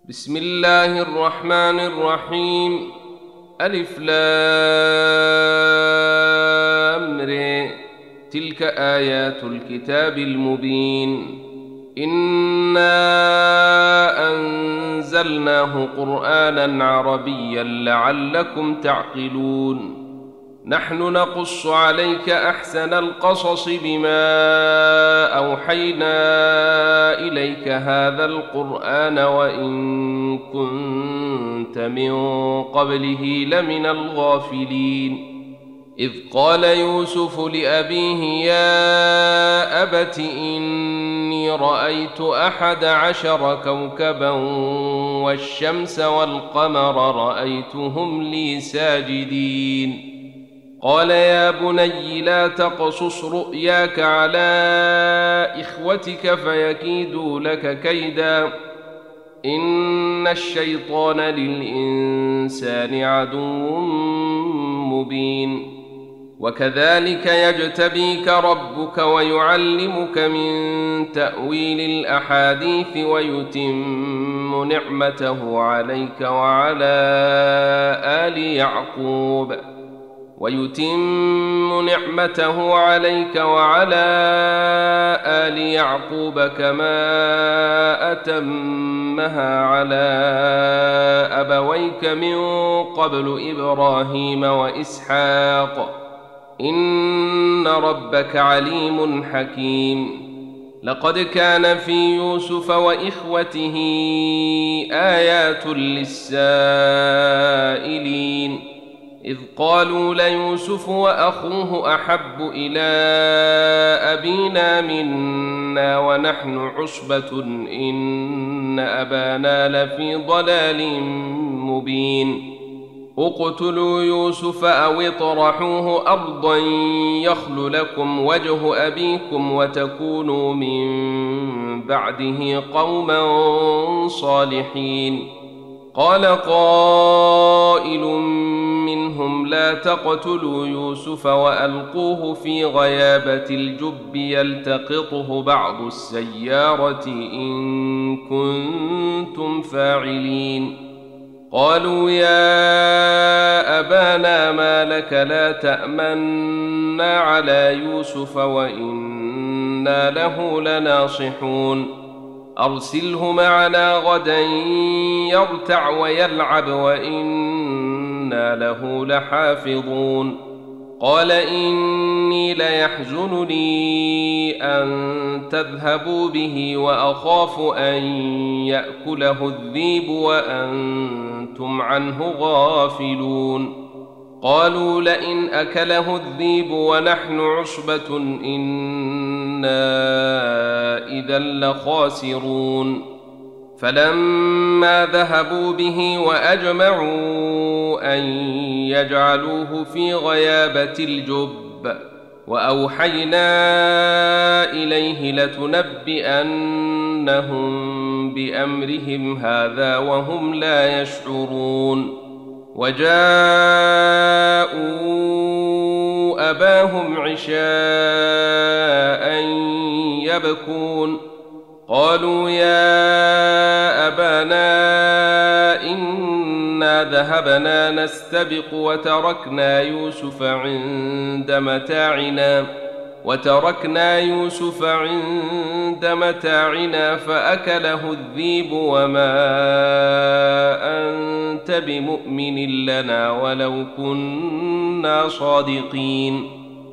بسم الله الرحمن الرحيم. ألف لام ر. تلك آيات الكتاب المبين. إنا أنزلناه قرآنا عربيا لعلكم تعقلون. نحن نقص عليك أحسن القصص بما أوحينا إليك هذا القرآن وإن كنت من قبله لمن الغافلين. إذ قال يوسف لأبيه يا أبت إني رأيت 11 كوكبا والشمس والقمر رأيتهم لي ساجدين. قال يا بني لا تقصص رؤياك على إخوتك فيكيدوا لك كيدا إن الشيطان للإنسان عدو مبين. وكذلك يجتبيك ربك ويعلمك من تأويل الأحاديث ويتم نعمته عليك وعلى آل يعقوب كما أتمها على أبويك من قبل إبراهيم وإسحاق إن ربك عليم حكيم. لقد كان في يوسف وإخوته آيات للسائلين إذ قالوا ليوسف وأخوه أحب إلى أبينا منا ونحن عصبة إن أبانا لفي ضلال مبين. اقتلوا يوسف أو اطرحوه أرضا يخل لكم وجه أبيكم وتكونوا من بعده قوما صالحين. قال قائل منهم لا تقتلوا يوسف وألقوه في غيابة الجب يلتقطه بعض السيارة إن كنتم فاعلين. قالوا يا أبانا ما لك لا تأمنا على يوسف وإنا له لناصحون. أرسله معنا غدا يرتع ويلعب وإنا له لحافظون. قال إني ليحزنني أن تذهبوا به وأخاف أن يأكله الذئب وأنتم عنه غافلون. قالوا لئن أكله الذئب ونحن عصبة إنا إذا لخاسرون. فلما ذهبوا به وأجمعوا أن يجعلوه في غيابة الجب وأوحينا إليه لتنبئنهم بأمرهم هذا وهم لا يشعرون. وجاءوا أباهم عشاء يبكون. قالوا يا أبانا إنا ذهبنا نستبق وتركنا يوسف عند متاعنا فأكله الذئب وما أنت بمؤمن لنا ولو كنا صادقين.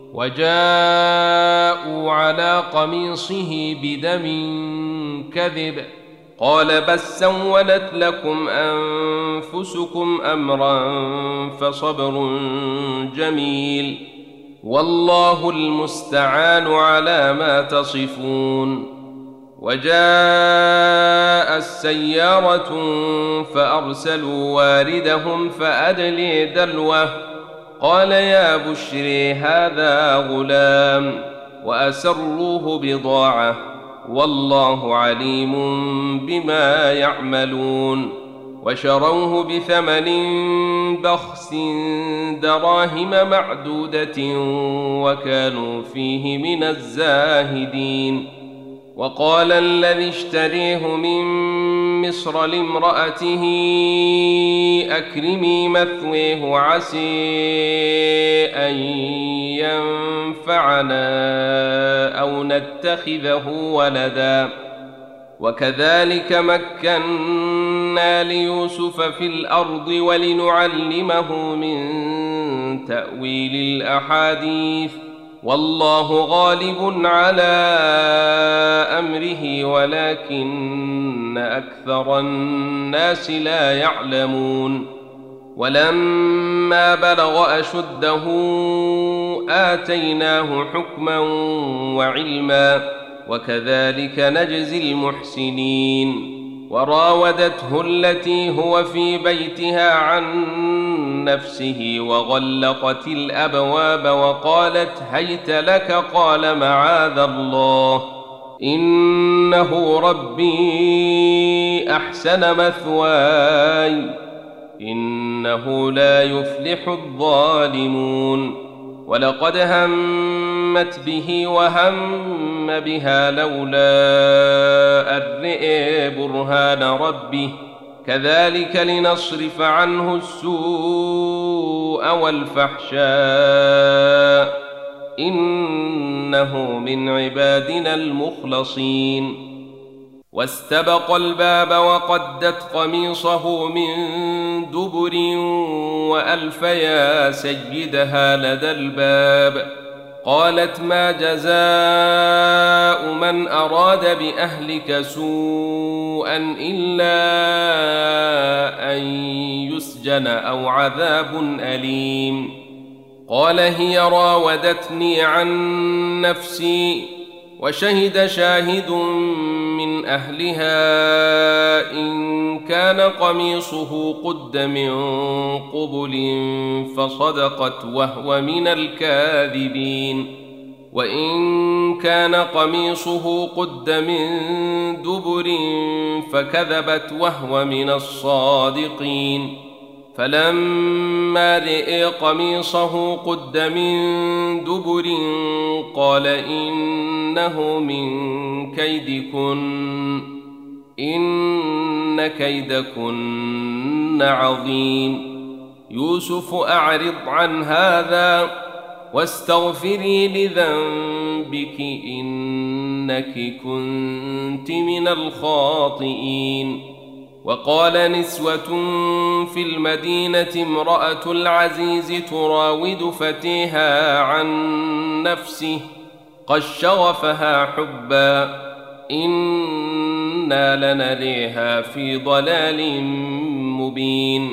وجاءوا على قميصه بدم كذب قال بل سولت لكم أنفسكم أمرا فصبر جميل والله المستعان على ما تصفون. وجاء السيارة فأرسلوا واردهم فأدلي دلوه قال يا بشري هذا غلام وأسروه بضاعة والله عليم بما يعملون. وشروه بثمن بخس دراهم معدودة وكانوا فيه من الزاهدين. وقال الذي اشتريه من مصر لامرأته أكرمي مثويه عسى أن ينفعنا أو نتخذه ولدا وكذلك مكنا ليوسف في الأرض ولنعلمه من تأويل الأحاديث والله غالب على أمره ولكن أكثر الناس لا يعلمون ولما بلغ أشده آتيناه حكما وعلما وكذلك نجزي المحسنين وراودته التي هو في بيتها عن نفسه وغلقت الأبواب وقالت هيت لك قال معاذ الله إنه ربي أحسن مثواي إنه لا يفلح الظالمون ولقد همت به وهم بها لولا أن رئي برهان ربه كذلك لنصرف عنه السوء والفحشاء إنه من عبادنا المخلصين واستبق الباب وقدت قميصه من دبر وألف يا سيدها لدى الباب قالت ما جزاء من أراد بأهلك سوءا إلا أن يسجن أو عذاب أليم قال هي راودتني عن نفسي وشهد شاهد من أهلها إن كان قميصه قد من قبل فصدقت وهو من الكاذبين وإن كان قميصه قد من دبر فكذبت وهو من الصادقين فلما رئي قميصه قد من دبر قال إنه من كيدكن إن كيدكن عظيم يوسف أعرض عن هذا واستغفري لذنبك إنك كنت من الخاطئين وقال نسوة في المدينة امرأة العزيز تراود فتيها عن نفسه قد شغفها حبا إنا لنريها في ضلال مبين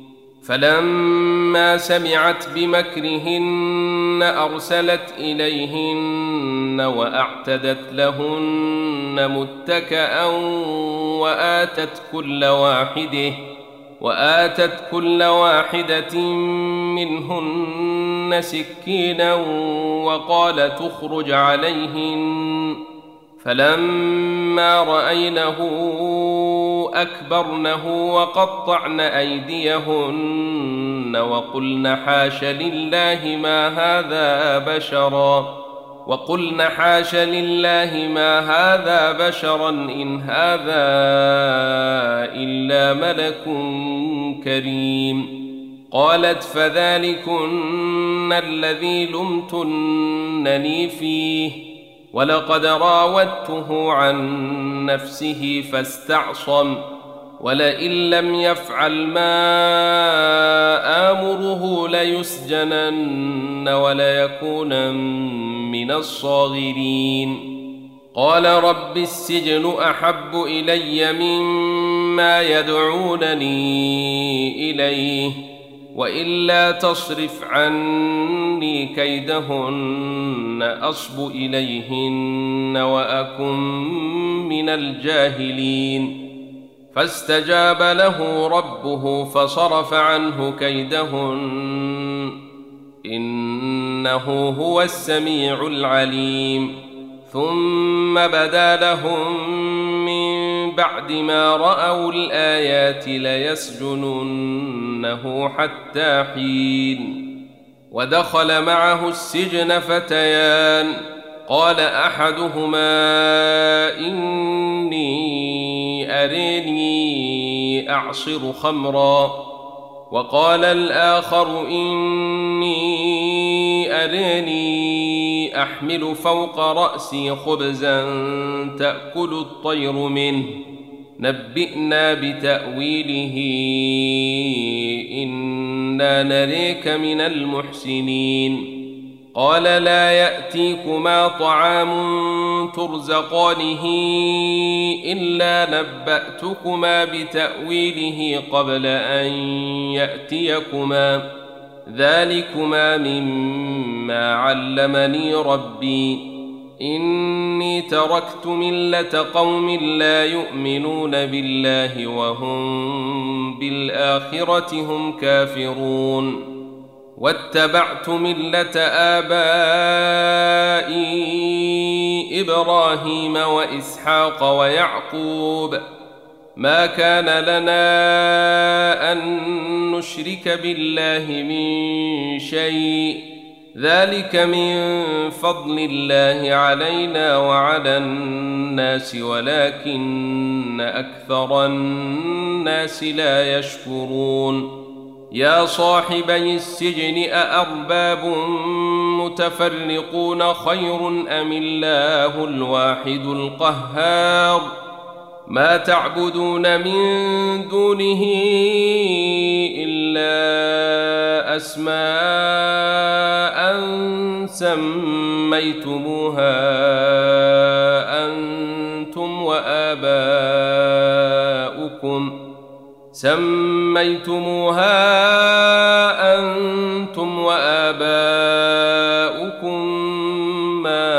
فلما سمعت بمكرهن أرسلت إليهن وأعتدت لهن متكأ وآتت كل واحدة منهن سكينا وقال تخرج عليهن فلما رأينه أكبرنه وقطعن أيديهن وقلن حاش لله ما هذا بشرا إن هذا إلا ملك كريم قالت فذلكن الذي لمتنني فيه ولقد راودته عن نفسه فاستعصم ولئن لم يفعل ما آمره ليسجنن وليكونن من الصاغرين قال رب السجن أحب إلي مما يدعونني إليه وإلا تصرف عني كيدهن أصب إليهن وأكن من الجاهلين فاستجاب له ربه فصرف عنه كيدهن إنه هو السميع العليم ثم بدا لهم من بعد ما رأوا الآيات ليسجننه حتى حين ودخل معه السجن فتيان قال أحدهما إني أريني أعصر خمرا وقال الآخر إني أريني أحمل فوق رأسي خبزا تأكل الطير منه نبئنا بتأويله إنا نريك من المحسنين قال لا يأتيكما طعام ترزقانه إلا نبأتكما بتأويله قبل أن يأتيكما ذلكما مما علمني ربي إني تركت ملة قوم لا يؤمنون بالله وهم بالآخرة هم كافرون واتبعت ملة آبائي إبراهيم وإسحاق ويعقوب ما كان لنا أن نشرك بالله من شيء ذلك من فضل الله علينا وعلى الناس ولكن أكثر الناس لا يشكرون يا صاحبي السجن أأرباب متفرقون خير أم الله الواحد القهار ما تعبدون من دونه إلا أسماء سميتموها أنتم وآباؤكم ما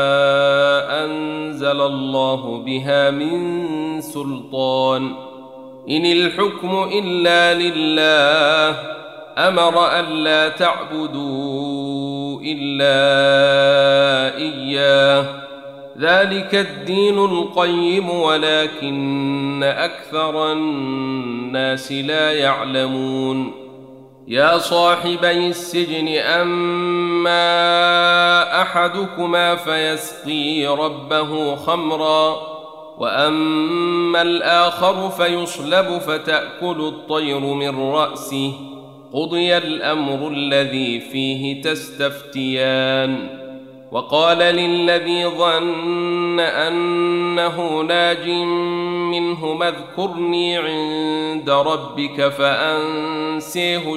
أنزل الله بها من سلطان إن الحكم إلا لله أمر ألا تعبدوا إلا إياه ذلك الدين القيم ولكن أكثر الناس لا يعلمون يا صاحبي السجن أما أحدكما فيسقي ربه خمرا وأما الآخر فيصلب فتأكل الطير من رأسه قضي الأمر الذي فيه تستفتيان وقال للذي ظن أنه ناج منهما اذكرني عند ربك فأنسيه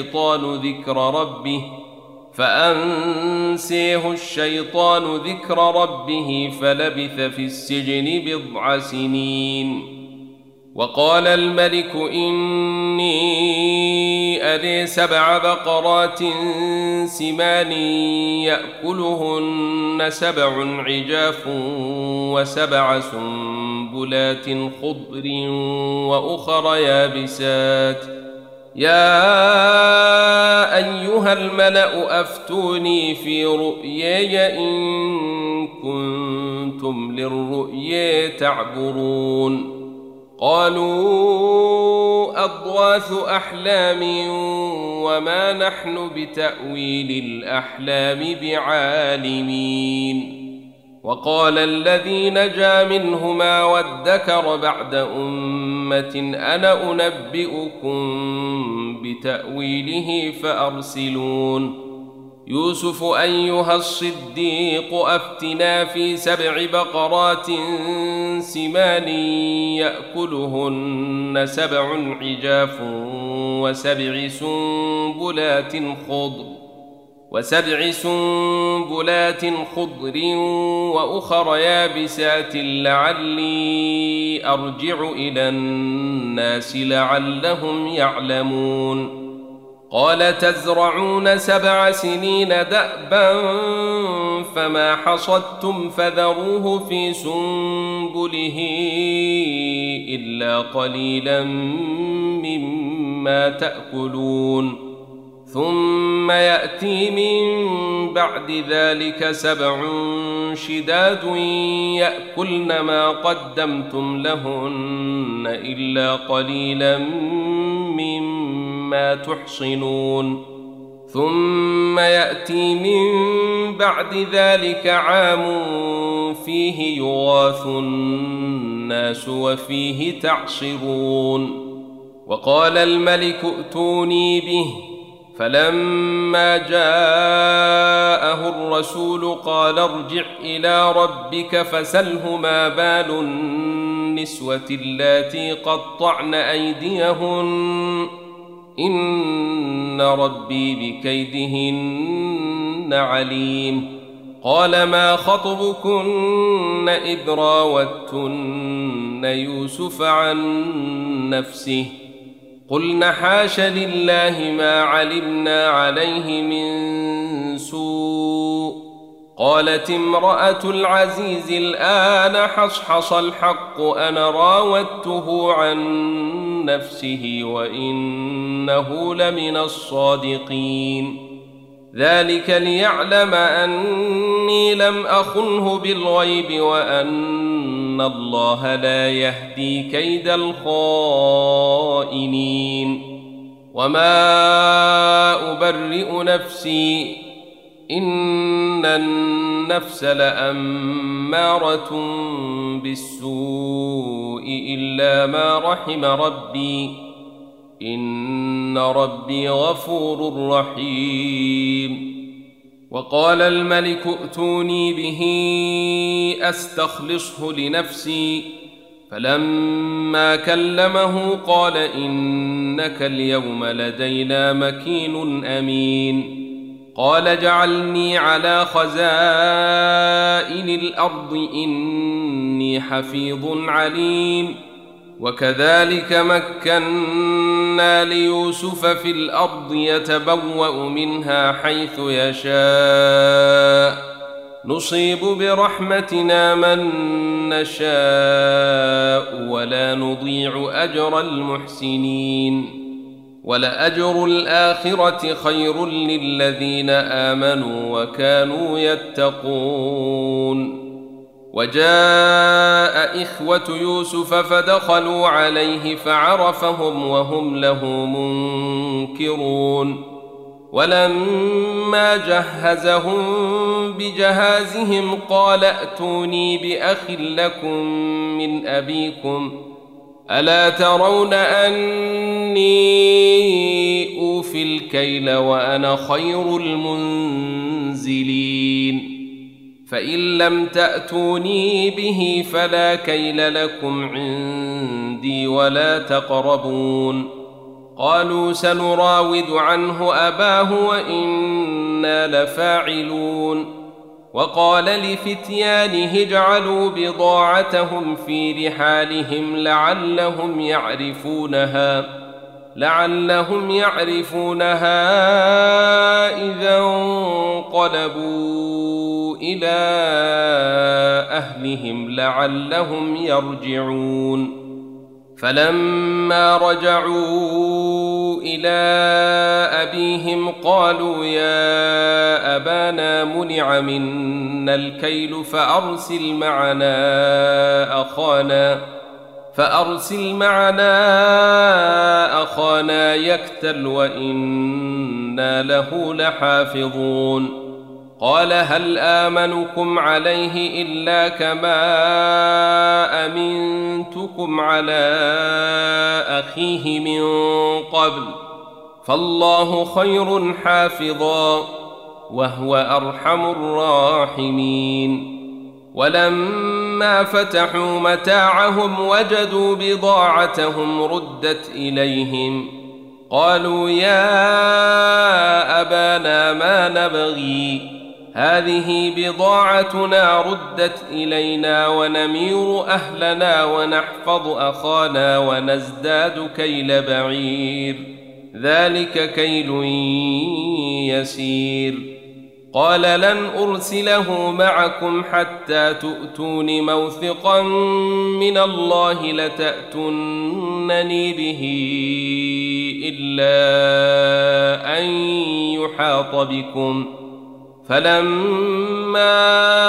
الشيطان ذكر ربه فلبث في السجن 9 سنين وقال الملك إني أري 7 بقرات سمان يأكلهن 7 عجاف و7 سنبلات خضر وأخر يابسات يا أيها الملأ أفتوني في رؤياي إن كنتم للرؤيا تعبرون قالوا أضغاث أحلام وما نحن بتأويل الأحلام بعالمين وقال الذي نجا منهما وادكر بعد أمة أنا أنبئكم بتأويله فأرسلون يوسف أيها الصديق أفتنا في 7 بقرات سمان يأكلهن 7 عجاف و7 سنبلات خضر وأخر يابسات لعلي أرجع إلى الناس لعلهم يعلمون قال تزرعون 7 سنين دأبا فما حصدتم فذروه في سنبله إلا قليلا مما تأكلون ثم يأتي من بعد ذلك 7 شداد يأكلن ما قدمتم لهن إلا قليلا مما تحصنون ثم يأتي من بعد ذلك عام فيه يغاث الناس وفيه تعصرون. وقال الملك ائتوني به، فلما جاءه الرسول قال ارجع إلى ربك فسله ما بال النسوة اللاتي قطعن أيديهن إن ربي بكيدهن عليم. قال ما خطبكن إذ راوتن يوسف عن نفسه قلن حاش لله ما علمنا عليه من سوء. قالت امرأة العزيز الآن حصحص الحق أنا راودته عن نفسه وإنه لمن الصادقين. ذلك ليعلم أني لم أخنه بالغيب وأن الله لا يهدي كيد الخائنين. وما أبرئ نفسي إن النفس لأمارة بالسوء إلا ما رحم ربي إن ربي غفور رحيم. وقال الملك ائتوني به أستخلصه لنفسي، فلما كلمه قال إنك اليوم لدينا مكين أمين. قال اجعلني على خزائن الأرض إني حفيظ عليم. وكذلك مكنا ليوسف في الأرض يتبوأ منها حيث يشاء نصيب برحمتنا من نشاء ولا نضيع أجر المحسنين. ولأجر الآخرة خير للذين آمنوا وكانوا يتقون. وجاء إخوة يوسف فدخلوا عليه فعرفهم وهم له منكرون. ولما جهزهم بجهازهم قال ائتوني بأخ لكم من أبيكم ألا ترون أني أوفي الكيل وأنا خير المنزلين. فإن لم تأتوني به فلا كيل لكم عندي ولا تقربون. قالوا سنراود عنه أباه وإنا لفاعلون. وقال لفتيانه اجعلوا بضاعتهم في رحالهم لعلهم يعرفونها إذا انقلبوا إلى أهلهم لعلهم يرجعون. فلما رجعوا إلى أبيهم قالوا يا أبانا منع منا الكيل فأرسل معنا أخانا يكتل وإنا له لحافظون. قال هل آمنكم عليه إلا كما أمنتكم على أخيه من قبل فالله خير حافظا وهو أرحم الراحمين. ولما فتحوا متاعهم وجدوا بضاعتهم ردت إليهم قالوا يا أبانا ما نبغي هذه بضاعتنا ردت إلينا ونمير أهلنا ونحفظ أخانا ونزداد كيل بعير ذلك كيل يسير. قال لن أرسله معكم حتى تؤتون موثقا من الله لتأتونني به إلا أن يحاط بكم. فلما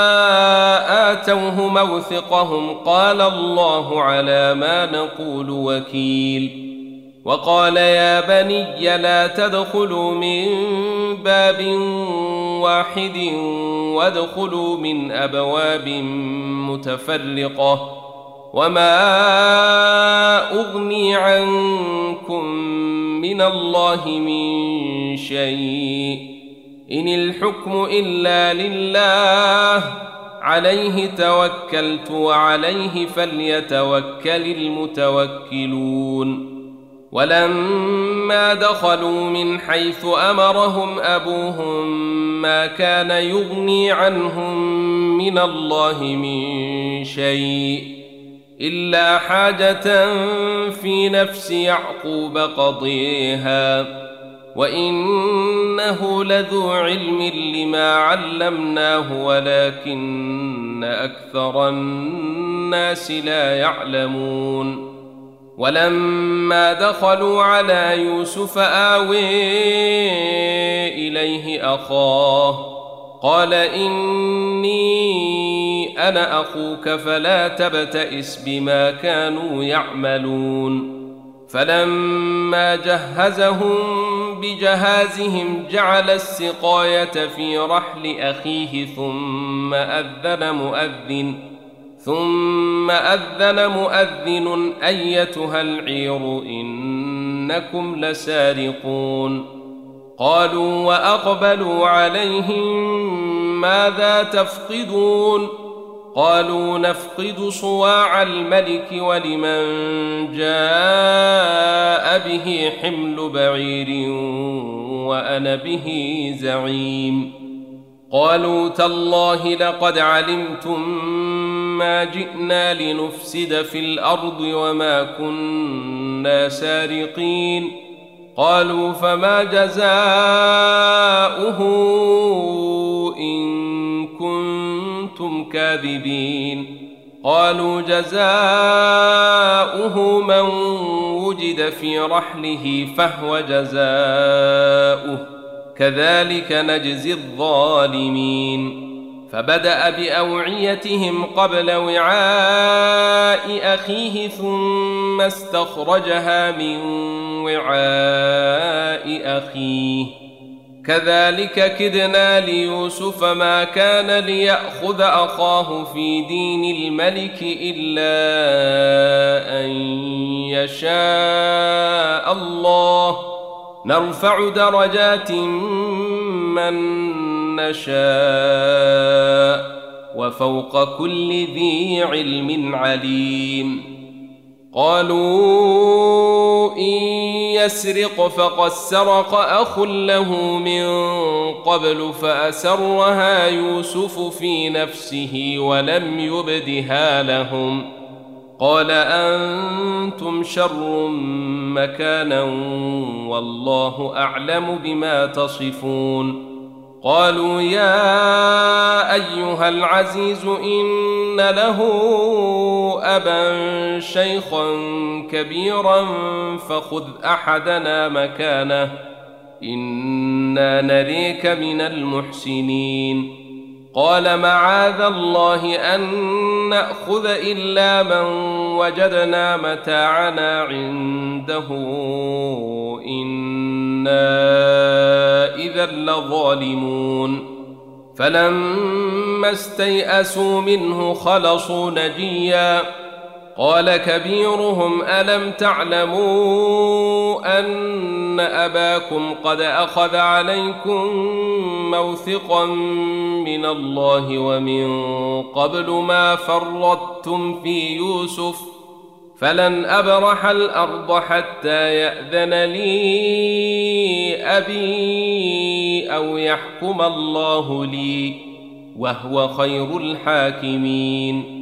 آتوه موثقهم قال الله على ما نقول وكيل. وقال يا بني لا تدخلوا من باب واحد وادخلوا من أبواب متفرقة وما أغني عنكم من الله من شيء إن الحكم إلا لله عليه توكلت وعليه فليتوكل المتوكلون ولما دخلوا من حيث أمرهم أبوهم ما كان يغني عنهم من الله من شيء إلا حاجة في نفس يعقوب قضيها وإنه لذو علم لما علمناه ولكن أكثر الناس لا يعلمون ولما دخلوا على يوسف آوي إليه أخاه قال إني أنا أخوك فلا تبتئس بما كانوا يعملون فلما جهزهم بجهازهم جعل السقاية في رحل أخيه ثم أذن مؤذن أيتها العير إنكم لسارقون قالوا وأقبلوا عليهم ماذا تفقدون قالوا نفقد صواع الملك ولمن جاء به حمل بعير وأنا به زعيم قالوا تالله لقد علمتم ما جئنا لنفسد في الأرض وما كنا سارقين قالوا فما جزاؤه إن كنتم كاذبين قالوا جزاؤه من وجد في رحله فهو جزاؤه كذلك نجزي الظالمين فبدأ بأوعيتهم قبل وعاء أخيه ثم استخرجها من وعاء أخيه كذلك كدنا ليوسف ما كان ليأخذ أخاه في دين الملك إلا أن يشاء الله نرفع درجات من نشاء وفوق كل ذي علم عليم قالوا إن يسرق فقد سرق أخ له من قبل فأسرها يوسف في نفسه ولم يبدها لهم قال أنتم شر مكانا والله أعلم بما تصفون قالوا يا أيها العزيز إن له أبا شيخا كبيرا فخذ أحدنا مكانه إنا نريك من المحسنين قال معاذ الله أن نأخذ إلا من وجدنا متاعنا عنده إنا إذا لظالمون فلما استيئسوا منه خلصوا نجيا قال كبيرهم ألم تعلموا أن أباكم قد أخذ عليكم موثقا من الله ومن قبل ما فرطتم في يوسف فلن أبرح الأرض حتى يأذن لي أبي أو يحكم الله لي وهو خير الحاكمين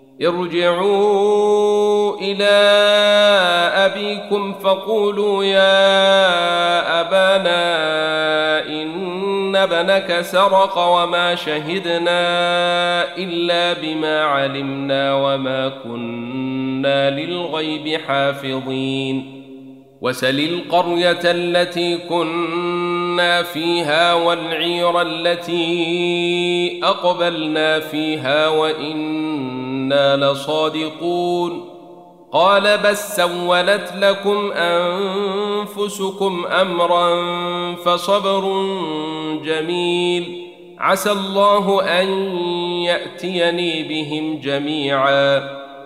ارجعوا إلى أبيكم فقولوا يا أبانا إن ابنك سرق وما شهدنا إلا بما علمنا وما كنا للغيب حافظين وسل القرية التي كنا فيها والعير التي أقبلنا فيها وإنا لصادقون قال بل سولت لكم أنفسكم أمرا فصبر جميل عسى الله أن يأتيني بهم جميعا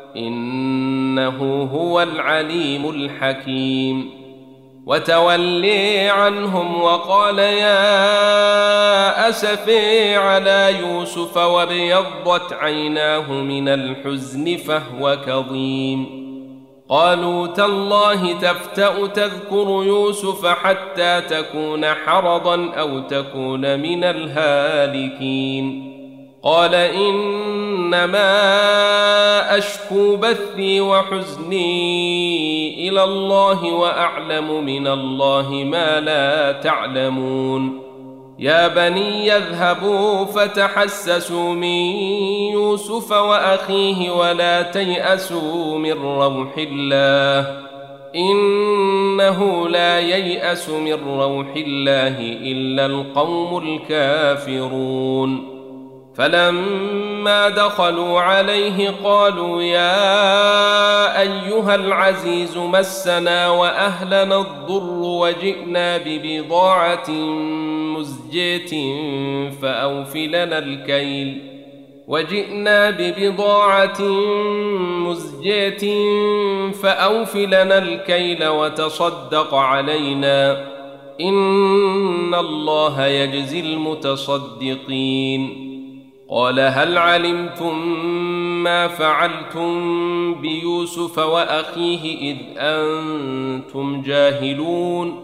إنه هو العليم الحكيم. وتولي عنهم وقال يا أسفي على يوسف وابيضت عيناه من الحزن فهو كظيم. قالوا تالله تفتأ تذكر يوسف حتى تكون حرضا أو تكون من الهالكين. قال إنما أشكو بثي وحزني إلى الله وأعلم من الله ما لا تعلمون. يا بني اذهبوا فتحسسوا من يوسف وأخيه ولا تيأسوا من روح الله إنه لا ييأس من روح الله إلا القوم الكافرون. فلما دخلوا عليه قالوا يا أيها العزيز مسنا وأهلنا الضر وجئنا ببضاعة مزجاة فأوف لنا الكيل وتصدق علينا إن الله يجزي المتصدقين. قال هل علمتم ما فعلتم بيوسف وأخيه إذ أنتم جاهلون؟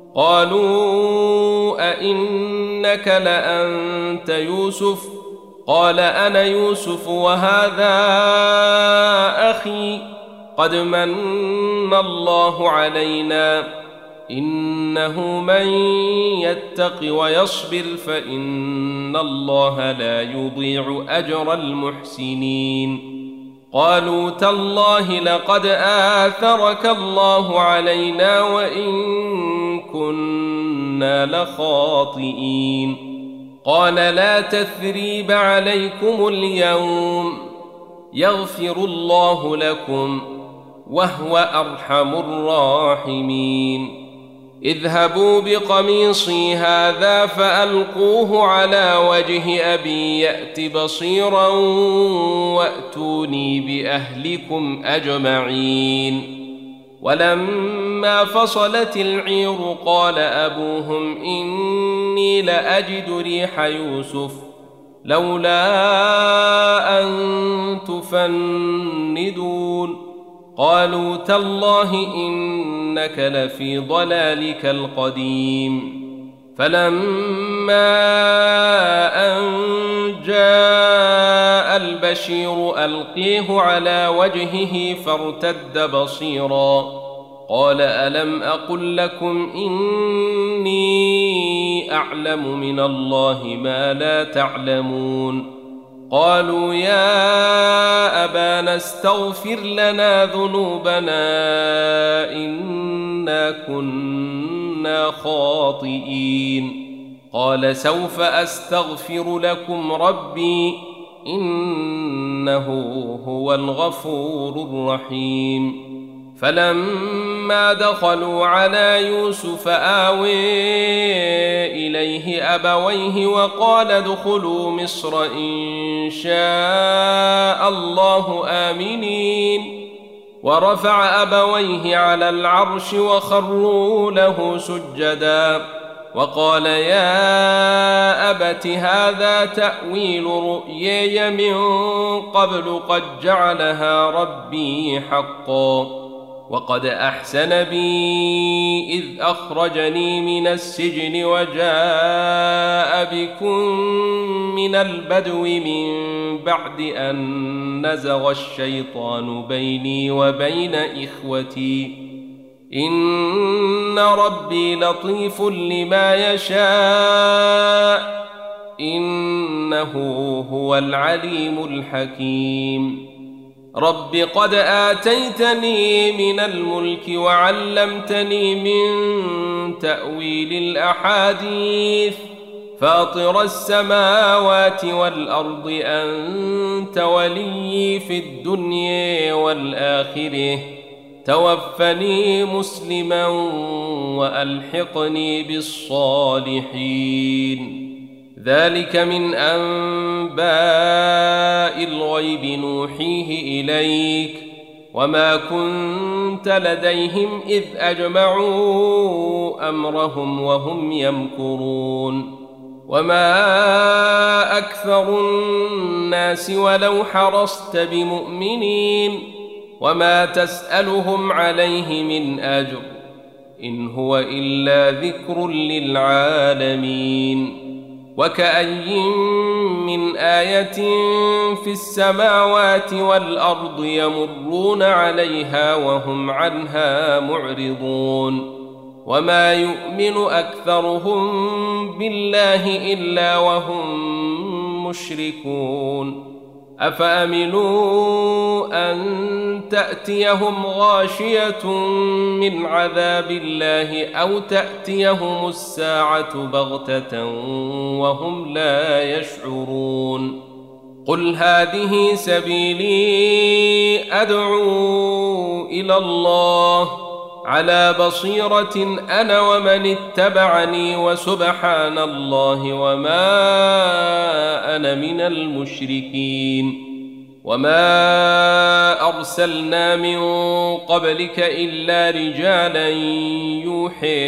قالوا أئنك لأنت يوسف؟ قال أنا يوسف وهذا أخي قد من الله علينا إنه من يتق ويصبر فإن الله لا يضيع أجر المحسنين. قالوا تالله لقد آثرك الله علينا وإن كنا لخاطئين. قال لا تثريب عليكم اليوم يغفر الله لكم وهو أرحم الراحمين. اذهبوا بقميصي هذا فألقوه على وجه أبي يأت بصيرا وأتوني بأهلكم أجمعين. ولما فصلت العير قال أبوهم إني لأجد ريح يوسف لولا أن تفندون. قالوا تالله إنك لفي ضلالك القديم. فلما أن جاء البشير ألقيه على وجهه فارتد بصيرا قال ألم أقل لكم إني أعلم من الله ما لا تعلمون. قالوا يا أبانا استغفر لنا ذنوبنا إنا كنا خاطئين. قال سوف أستغفر لكم ربي إنه هو الغفور الرحيم. فلما دخلوا على يوسف آوي إليه أبويه وقال ادخلوا مصر إن شاء الله آمنين. ورفع أبويه على العرش وخروا له سجدا وقال يا أبت هذا تأويل رؤياي من قبل قد جعلها ربي حقا وقد أحسن بي إذ أخرجني من السجن وجاء بكم من البدو من بعد أن نزغ الشيطان بيني وبين إخوتي إن ربي لطيف لما يشاء إنه هو العليم الحكيم. رب قد آتيتني من الملك وعلمتني من تأويل الأحاديث فاطر السماوات والأرض أنت وليي في الدنيا والآخرة توفني مسلما وألحقني بالصالحين. ذلك من أنباء الغيب نوحيه إليك وما كنت لديهم إذ أجمعوا أمرهم وهم يمكرون. وما أكثر الناس ولو حرصت بمؤمنين وما تسألهم عليه من أجر إن هو إلا ذكر للعالمين. وكأي من آية في السماوات والأرض يمرون عليها وهم عنها معرضون وما يؤمن أكثرهم بالله إلا وهم مشركون. أفأمنوا أن تأتيهم غاشية من عذاب الله أو تأتيهم الساعة بغتة وهم لا يشعرون. قل هذه سبيلي أدعو إلى الله على بصيرة أنا ومن اتبعني وسبحان الله وما أنا من المشركين. وما أرسلنا من قبلك إلا رجالا يوحي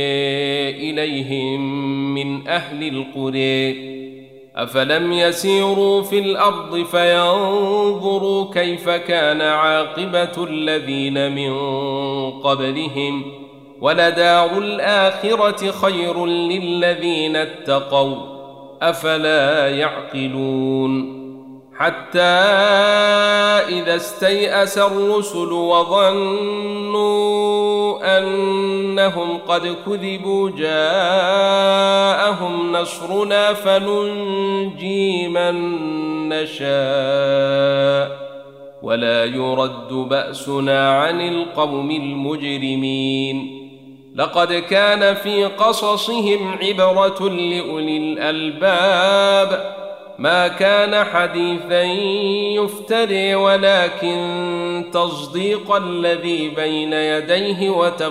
إليهم من أهل القرى أفلم يسيروا في الأرض فينظروا كيف كان عاقبة الذين من قبلهم ولدار الآخرة خير للذين اتقوا أفلا يعقلون. حتى إذا استيأس الرسل وظنوا أنهم قد كذبوا جاءهم نصرنا فننجي من نشاء ولا يرد بأسنا عن القوم المجرمين. لقد كان في قصصهم عبرة لأولي الألباب ما كان حديثا يفتري ولكن تصديق الذي بين يديه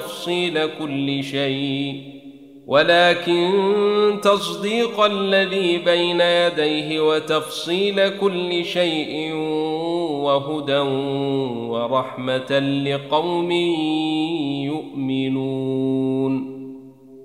وتفصيل كل شيء وهدى ورحمة لقوم يؤمنون.